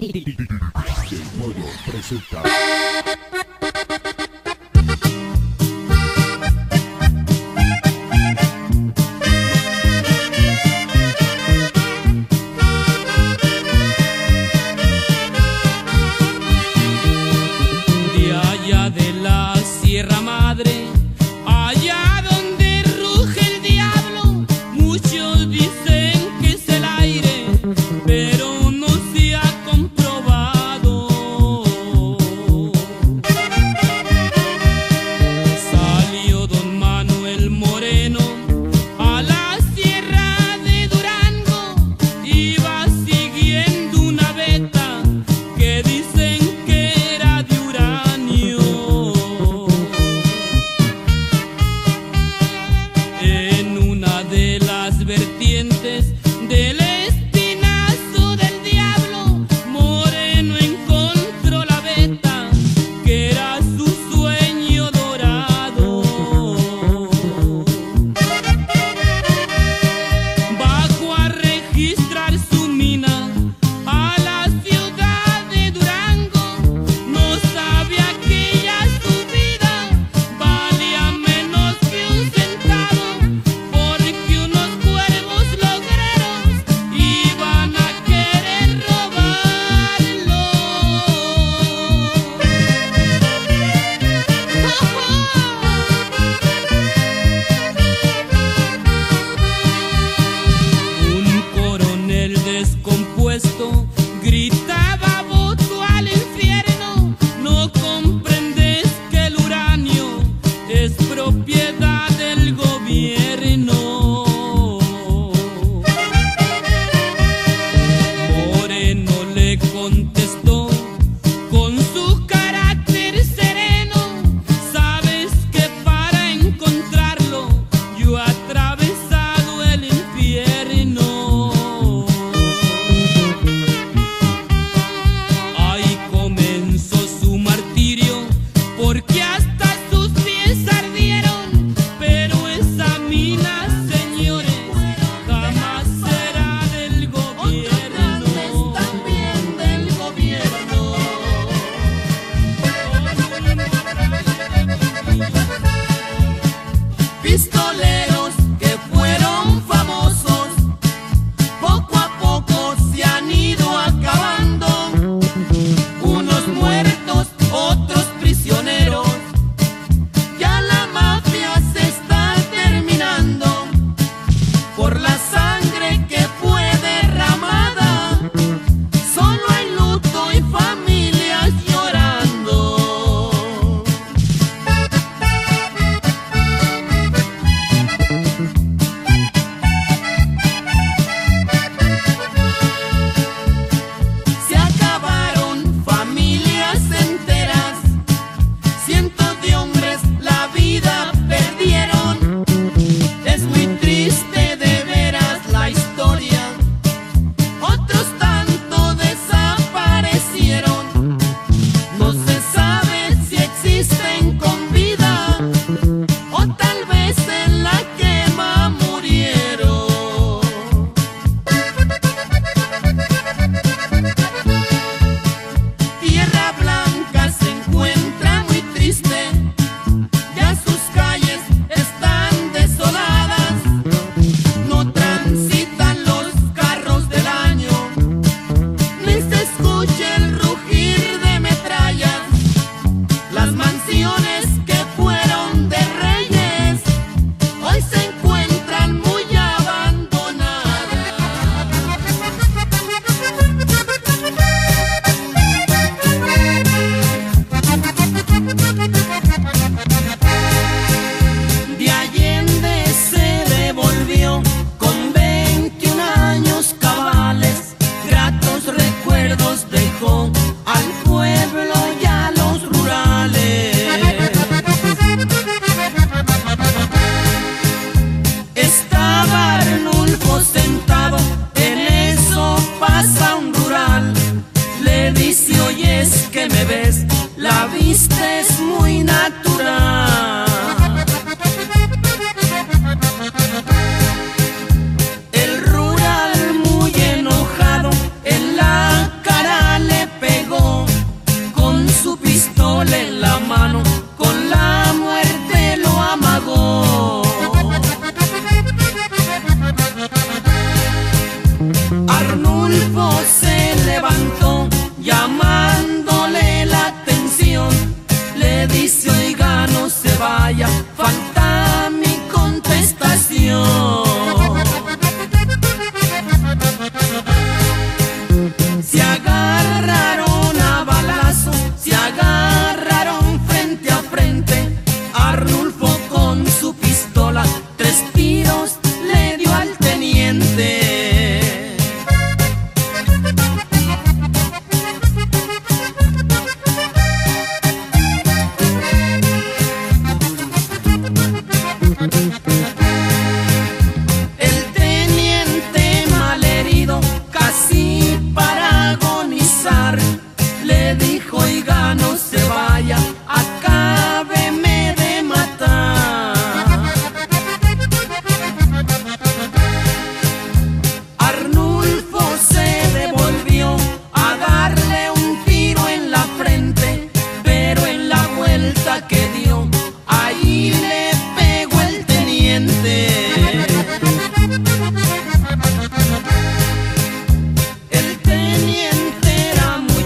DJ Moyo presenta. De allá de la Sierra Madre, allá donde ruge el diablo, muchos dicen que es el aire, pero no se ha comprobado. Salió don Manuel Moreno a la Sierra de Durango, iba siguiendo una veta que dicen que era de uranio. En una de las vertientes del espinazo del diablo, Moreno encontró la veta que era su sueño dorado. Bajó a registrar su mina a la ciudad de Durango, no sabía que ya su vida valía menos que un centavo, porque unos cuervos logreros iban a querer robarlo. Un coronel descompuesto gritaba voto al infierno: ¿no comprendes que el uranio es propiedad del gobierno? Moreno le contestó con su carácter sereno: sabes que para encontrarlo yo he atravesado el infierno. Ahí comenzó su martirio, porque hasta sus pies ardieron, pero esa mina, señores, jamás será del gobierno. También del gobierno. Pistoleros que fueron famosos, poco a poco se han ido acabando, unos muertos, otros prisioneros. Ya la mafia se está terminando por la sangre que fue derramada. Solo hay luto y familias llorando. Se acabaron familias enteras, cientos de hombres la vida perdieron. Es muy triste de veras la historia, otros tanto desaparecieron. No se sabe si existen con vida o tal vez en la quema murieron. Tierra Blanca se encuentra muy triste, ya sus calles están desoladas, no transitan los carros del año, ni se escucha el rugir de metrallas. Las mansiones que fueron de reyes hoy se encuentran muy abandonadas. De Allende se devolvió con 21 años cabales, gratos recuerdos dejó al pueblo y a los rurales. Estaba Arnulfo sentado, en eso pasa un rural, le dice: oye, es que me ves, la vista es muy natural. El rural muy enojado en la cara le levantó llamándole la atención. Le dice, oiga, no se vaya, falta mi contestación. Se agarraron a balazo, se agarraron frente a frente. Arnulfo con su pistola 3 tiros le dio al teniente. El teniente malherido, casi para agonizar, le dijo, oiga, no se vaya, acábeme de matar. Arnulfo se devolvió a darle un tiro en la frente, pero en la vuelta que dio, ahí le pegó el teniente. El teniente era muy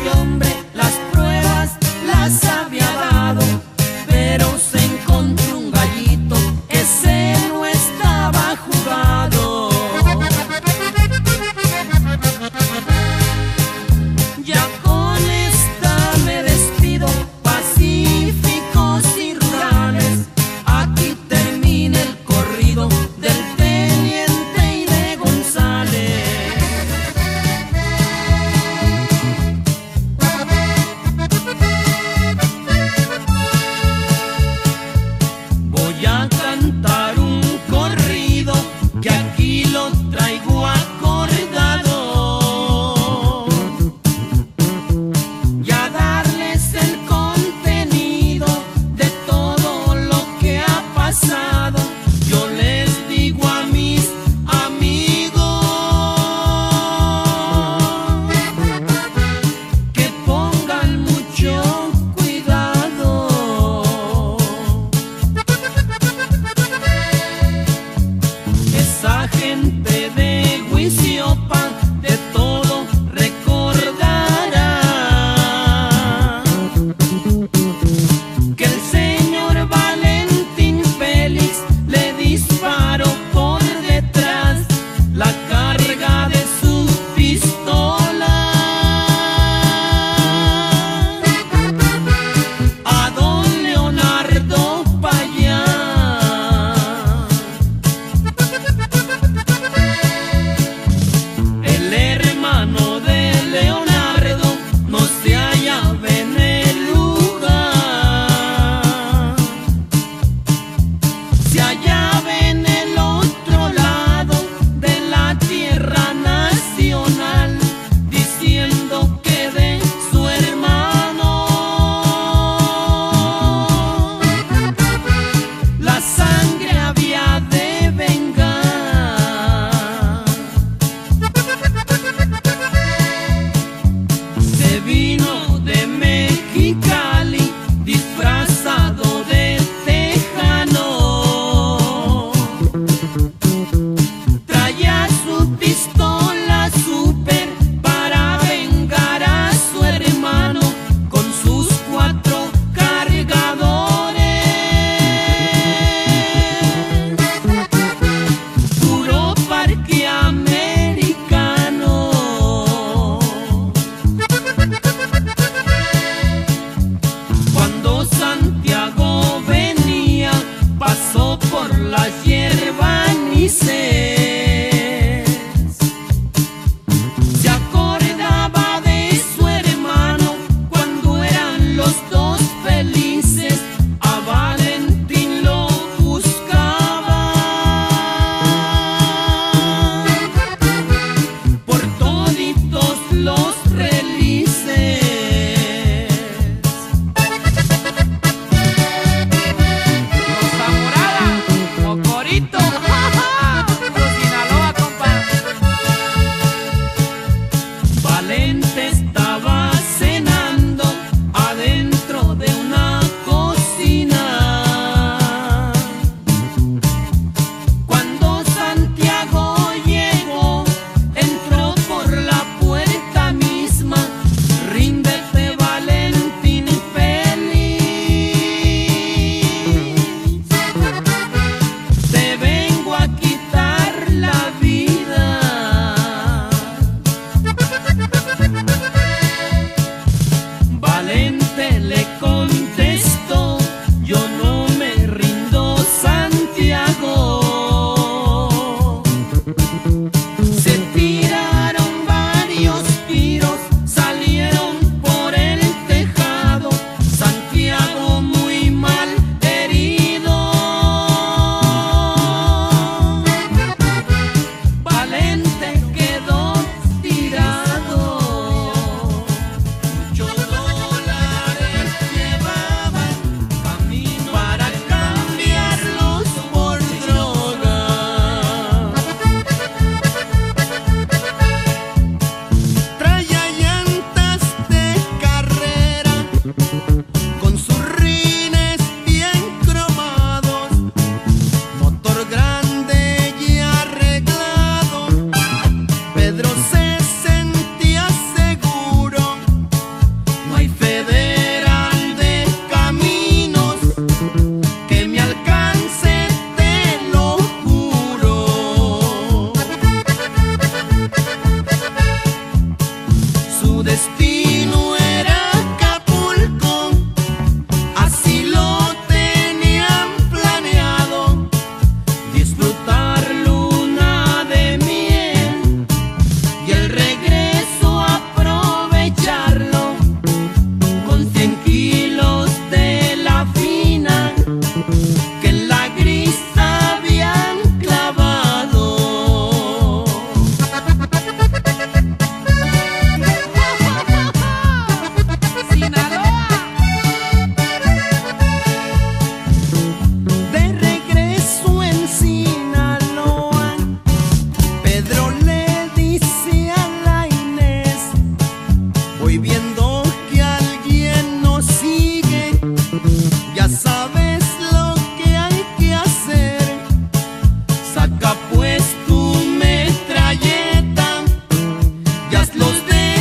Voy viendo que alguien nos sigue, ya sabes lo que hay que hacer. Saca pues tu metralleta y hazlos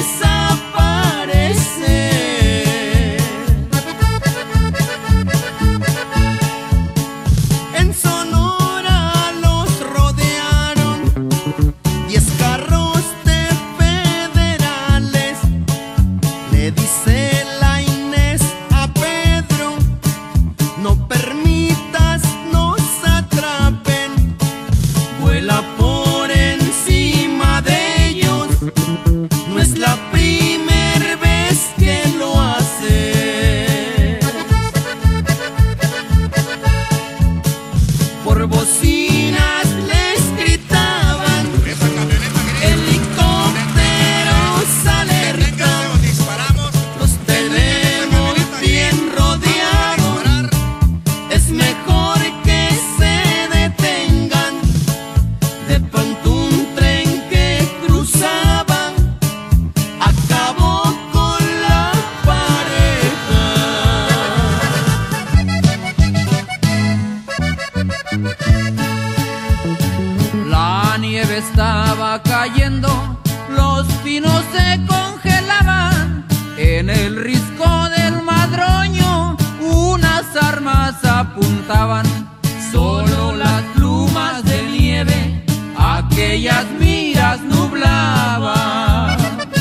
desaparecer. En Sonora los rodearon 10 carros de federales. Le dice la Inés a Pedro: no permitas nos atrapen. Vuela por encima de ellos, no es la primera vez que lo hace. Por bocinas les gritaban: helicópteros alerta, los tenemos bien rodeados, es mejor que se detengan. De pronto un tren que cruzaba acabó con la pareja. La nieve estaba cayendo, los pinos se congelaban. En el risco del Madroño unas armas apuntaban. Solo las plumas de nieve aquellas miras nublaban.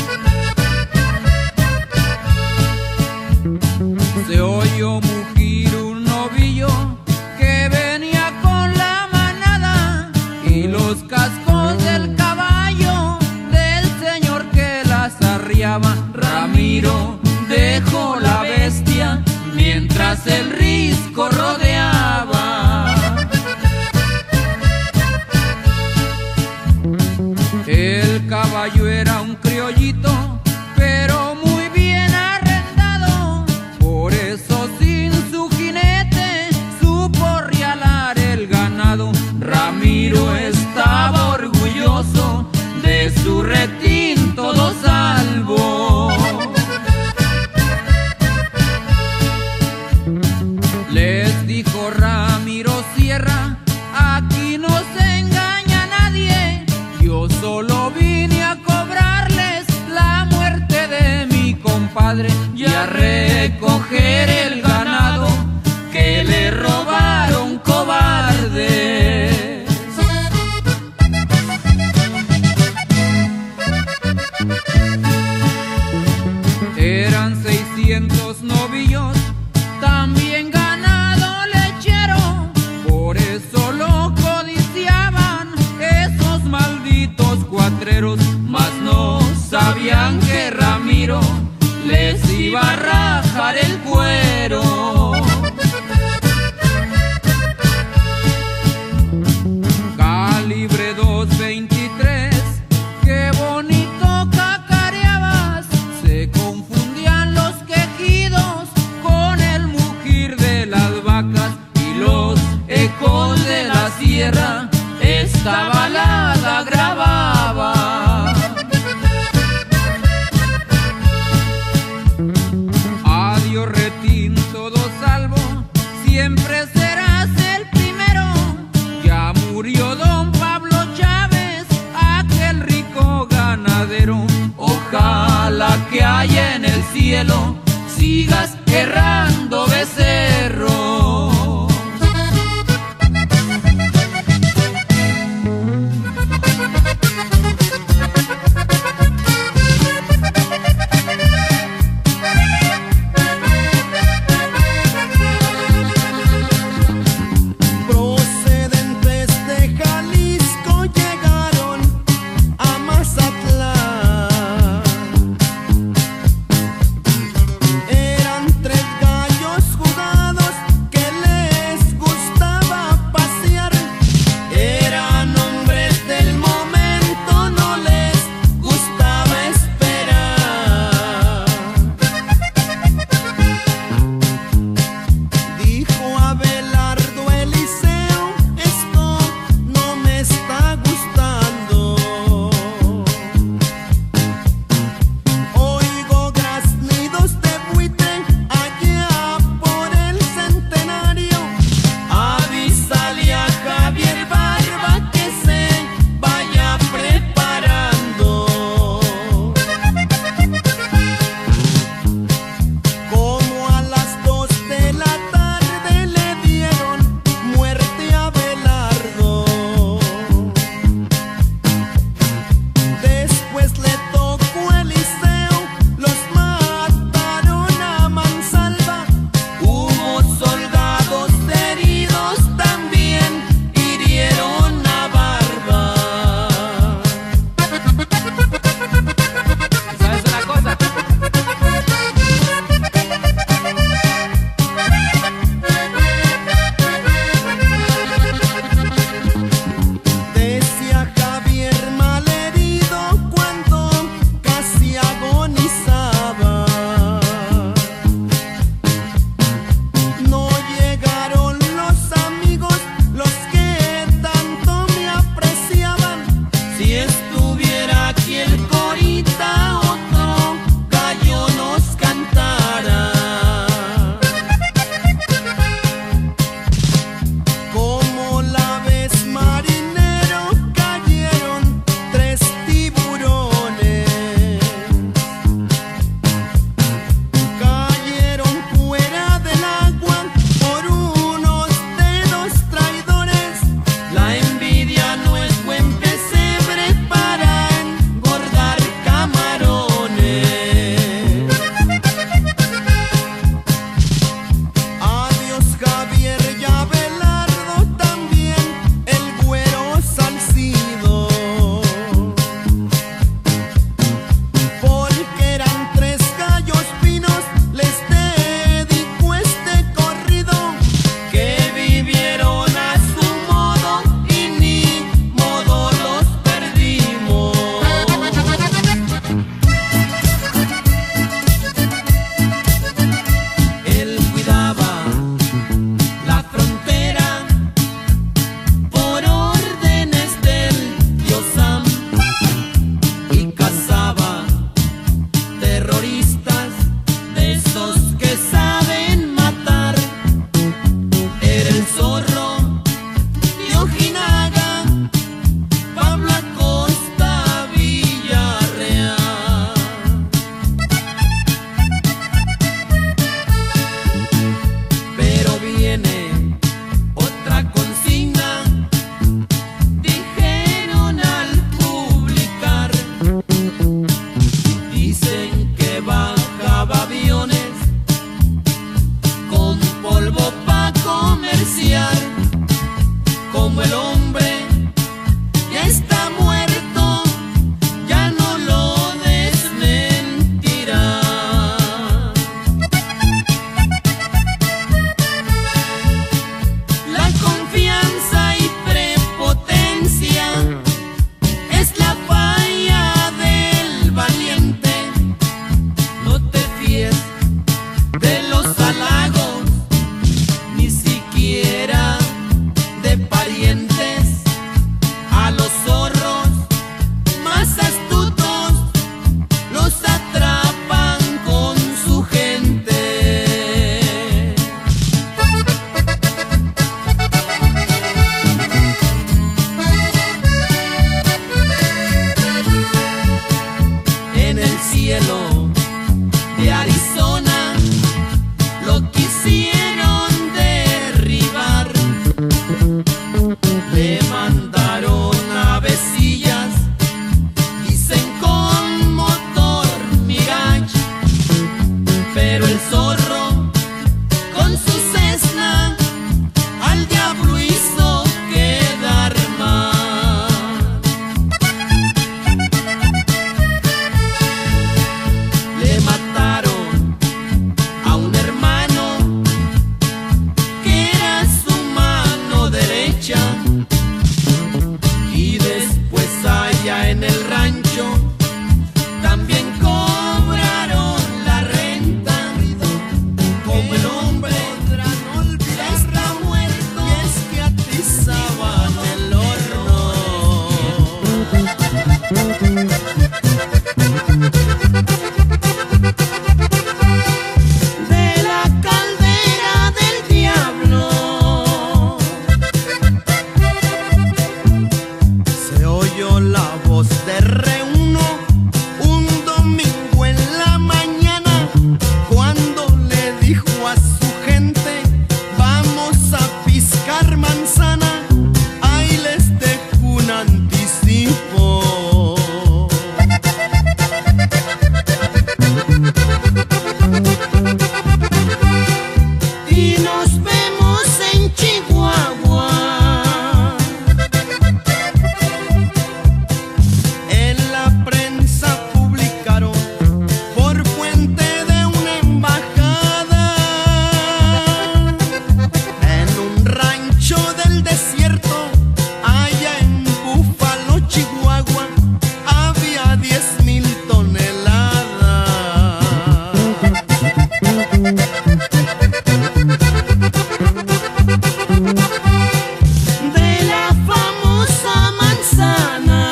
Se oyó mugir un novillo que venía con la manada y los cascos del caballo del señor que las arriaba. Ramiro dejó la bestia mientras el risco rodeaba. El caballo era un criollito, pero muy bien arrendado. Por eso sin su jinete supo rialar el ganado. Ramiro estaba orgulloso de su retín todo salvo. Les dijo Ramiro Sierra: aquí no se engaña nadie, yo solo vine a cobrarles la muerte de mi compadre y a recoger el ganado que le robaron cobardes. Eran 600 novillos, también ganado lechero, por eso lo codiciaban esos malditos cuatreros. Mas no sabían que Ramiro les iba a rajar el cuero. Calibre 223, qué bonito cacareabas. Se confundían los quejidos con el mugir de las vacas y los ecos de la sierra esta balada grababa. Adiós retín, todo salvo, siempre serás el primero. Ya murió don Pablo Chávez, aquel rico ganadero. Ojalá que haya en el cielo sigas errando becerro. Procedentes de Jalisco llegaron a Mazatlán. Eran de los halagos, ni siquiera de parientes. A los zorros más astutos los atrapan con su gente. En el cielo de Arizona lo quisieron derribar. Le mandaron avecillas, dicen con motor Mirage, pero el zorro con su Cessna al diablo hizo quedar mal. Le mataron a un hermano que era su mano derecha, y después allá en el rancho también cobraron la renta. Como el hombre ya está muerto, y es que atizaban el horno. De la caldera del diablo se oyó la voz de Reuno un domingo en la mañana, cuando le dijo a su gente: vamos a piscar manzana. Ahí les dejo un anticipo. Y nos vemos en Chihuahua. En la prensa publicaron por fuente de una embajada, en un rancho del desierto allá en Búfalo, Chihuahua, había 10,000 toneladas de la famosa manzana.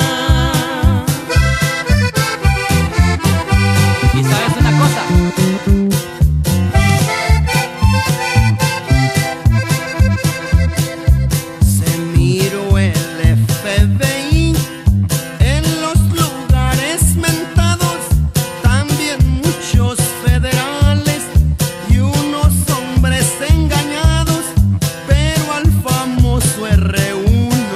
¿Y sabes una cosa? Se miró el FBI en los lugares mentados, también muchos federales y unos hombres engañados, pero al famoso R1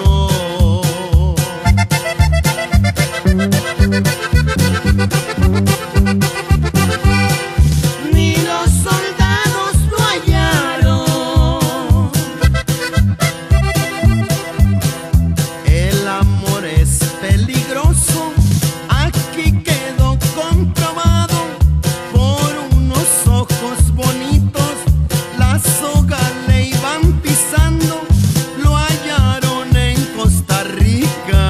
ni los soldados lo hallaron. El amor es peligroso, aquí quedó comprobado. Por unos ojos bonitos la soga le iban pisando, lo hallaron en Costa Rica.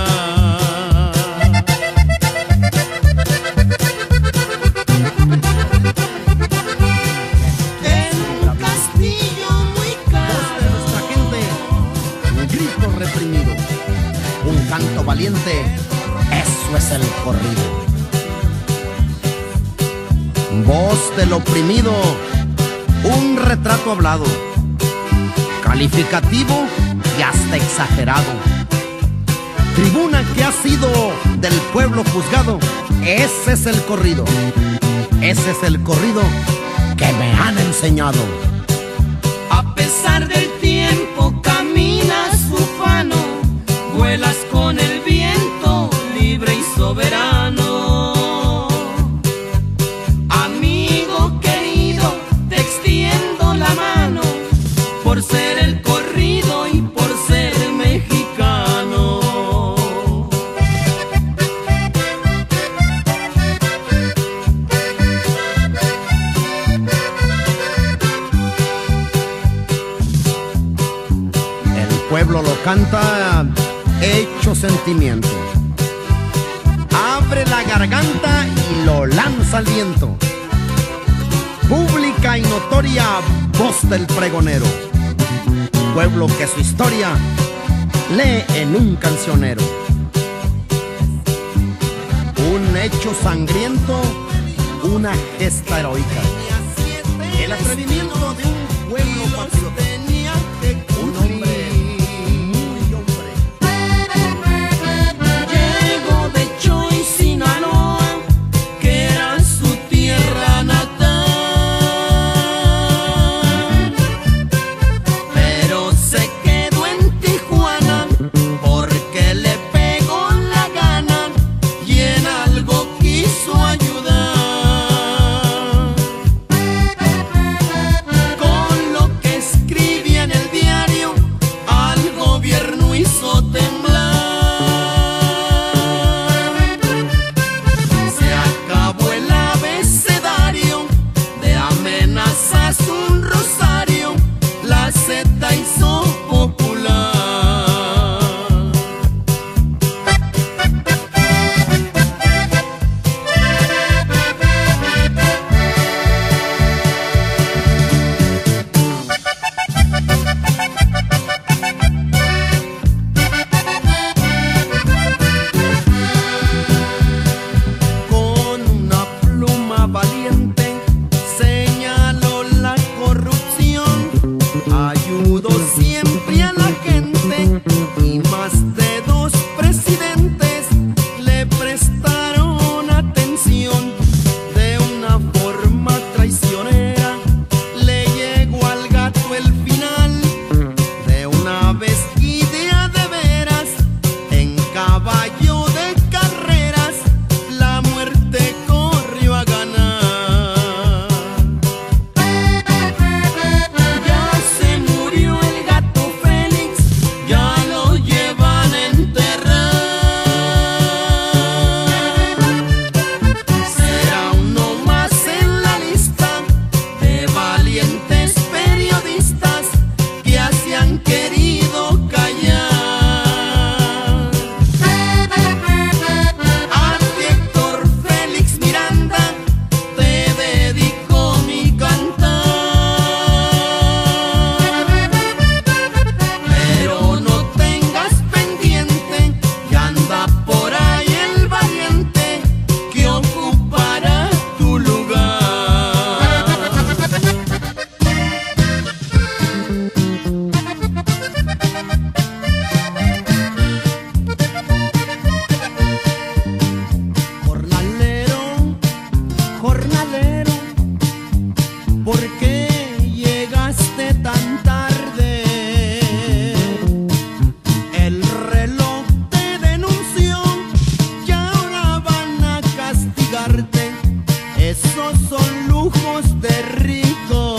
En un castillo muy caro de nuestra gente, un grito reprimido, un canto valiente, eso es el corrido. Voz del oprimido, un retrato hablado, calificativo y hasta exagerado. Tribuna que ha sido del pueblo juzgado, ese es el corrido, ese es el corrido que me han enseñado. A pesar del tiempo caminas ufano, vuelas con el viento libre y soberano. Amigo querido, te extiendo la mano por ser el corrido y por ser mexicano. pueblo lo canta hecho sentimiento. Abre la garganta y lo lanza al viento. Pública y notoria voz del pregonero, pueblo que su historia lee en un cancionero. Un hecho sangriento, una gesta heroica, el atrevimiento de un pueblo patriota, un hombre muy hombre. Llegó de Choy, Sinaloa, que era su tierra natal, pero se quedó en Tijuana porque le pegó la gana y en algo quiso ayudar. Con lo que escribía en el diario al gobierno hizo temblar. Se acabó el abecedario de amenazas, un rosario, la Z hizo popular. Con una pluma valiente señaló la corrupción, ayudó siempre a la gente y más de 2 presidentes le prestaron atención. De una forma traicionera le llegó al gato el final, de una vez y de a de veras, en caballo de carreras la muerte corrió a ganar. Ya se murió el gato Félix, ya lo llevan a enterrar. Será uno más en la lista de valientes periodistas que así han querido callar. A ti, Héctor Félix Miranda, te dedico mi cantar. Pero no tengas pendiente, ya anda por ahí el valiente que ocupará tu lugar. Jornalero, jornalero, ¿por qué llegaste tan tarde? El reloj te denunció y ahora van a castigarte. Esos son lujos de rico.